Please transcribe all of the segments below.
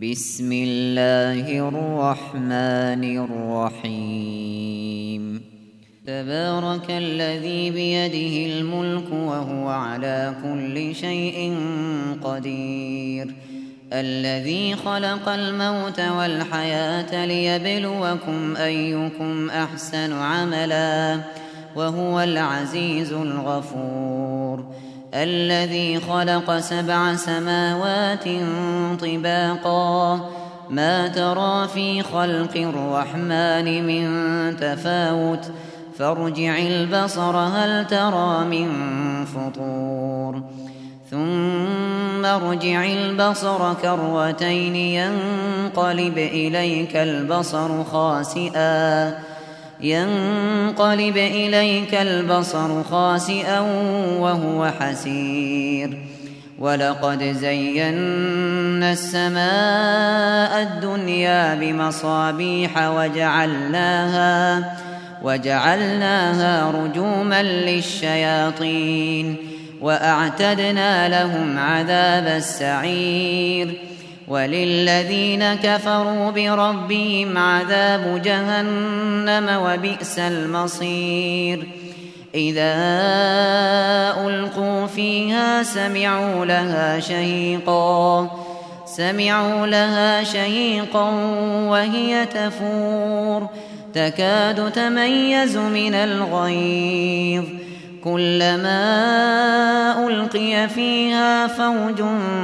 بسم الله الرحمن الرحيم تبارك الذي بيده الملك وهو على كل شيء قدير الذي خلق الموت والحياة ليبلوكم أيكم أحسن عملا وهو العزيز الغفور الذي خلق 7 سماوات طباقا ما ترى في خلق الرحمن من تفاوت فارجع البصر هل ترى من فطور ثم ارجع البصر كرتين ينقلب إليك البصر خاسئا وهو حسير ولقد زينا السماء الدنيا بمصابيح وجعلناها رجوما للشياطين وأعتدنا لهم عذاب السعير وللذين كفروا بربهم عذاب جهنم وبئس المصير إذا ألقوا فيها سمعوا لها شهيقا وهي تفور تكاد تميز من الغيظ كلما ألقي فيها فوج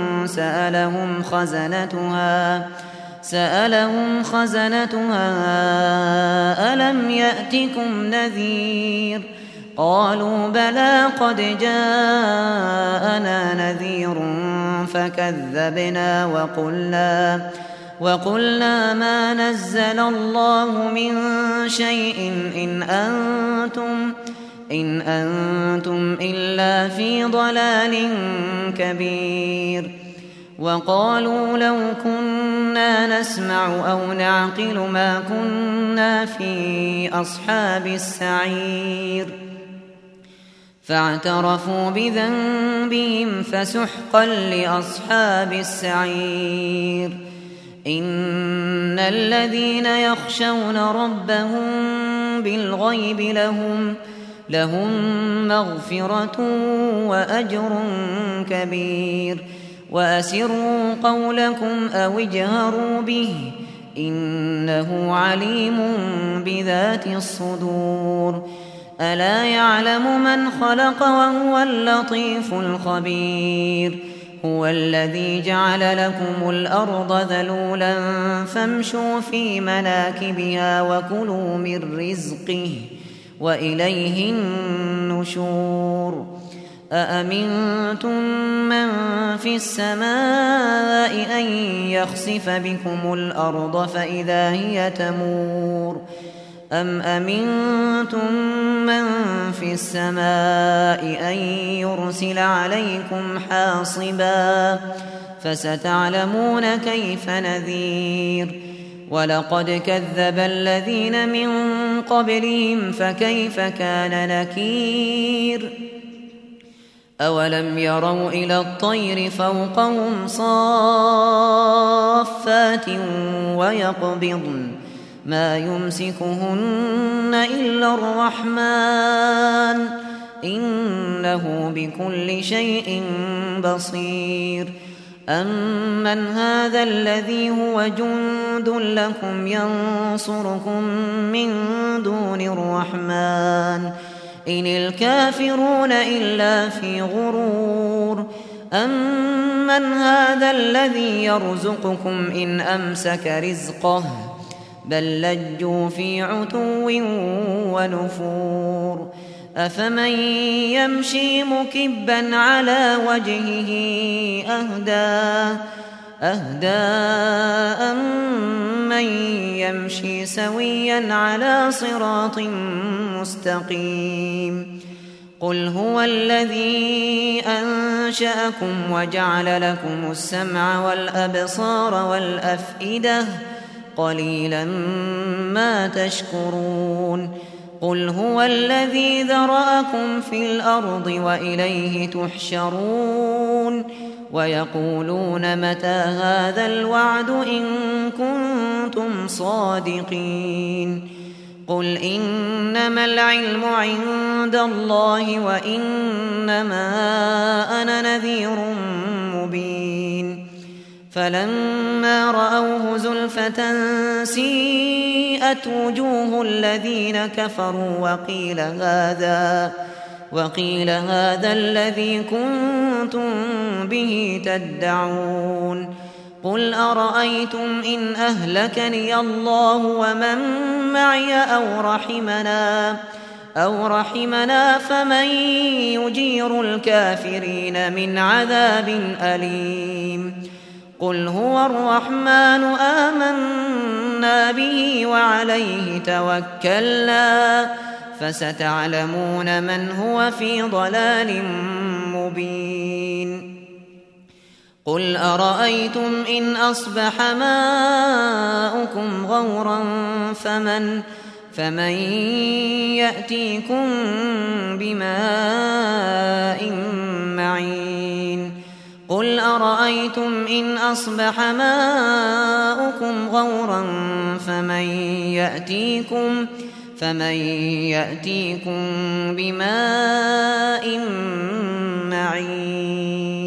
سألهم خزنتها ألم يأتكم نذير قالوا بلى قد جاءنا نذير فكذبنا وقلنا ما نزل الله من شيء إن أنتم إلا في ضلال كبير وقالوا لو كنا نسمع أو نعقل ما كنا في أصحاب السعير فاعترفوا بذنبهم فسحقا لأصحاب السعير إن الذين يخشون ربهم بالغيب لهم مغفرة وأجر كبير وأسروا قولكم أو اجهروا به إنه عليم بذات الصدور ألا يعلم من خلق وهو اللطيف الخبير هو الذي جعل لكم الأرض ذلولا فامشوا في مناكبها وكلوا من رزقه وإليه النشور أأمنتم من في السماء أن يخسف بكم الأرض فإذا هي تمور أم أمنتم من في السماء أن يرسل عليكم حاصبا فستعلمون كيف نذير ولقد كذب الذين من قبلهم فكيف كان نكير أولم يروا إلى الطير فوقهم صافات ويقبضن ما يمسكهن إلا الرحمن إنه بكل شيء بصير أمن هذا الذي هو جند لكم ينصركم من دون الرحمن إن الكافرون إلا في غرور أمن هذا الذي يرزقكم إن أمسك رزقه بل لجوا في عتو ونفور أفمن يمشي مكبا على وجهه أهدى أمن يمشي سويا على صراط مستقيم قل هو الذي أنشأكم وجعل لكم السمع والأبصار والأفئدة قليلا ما تشكرون قل هو الذي ذرأكم في الأرض وإليه تحشرون ويقولون متى هذا الوعد إن كنتم صادقين قل إنما العلم عند الله وإنما أنا نذير مبين فلما رأوه زلفة سيئت وجوه الذين كفروا وقيل هذا الذي كنتم به تدعون قل أرأيتم إن أهلكني الله ومن معي أو رحمنا فمن يجير الكافرين من عذاب أليم قل هو الرحمن آمنا به وعليه توكلنا فستعلمون من هو في ضلال مبين قل أرأيتم إن أصبح ماؤكم غورا فمن يأتيكم بماء معين قل أرأيتم إن أصبح ماؤكم غورا فمن يأتيكم بماء معين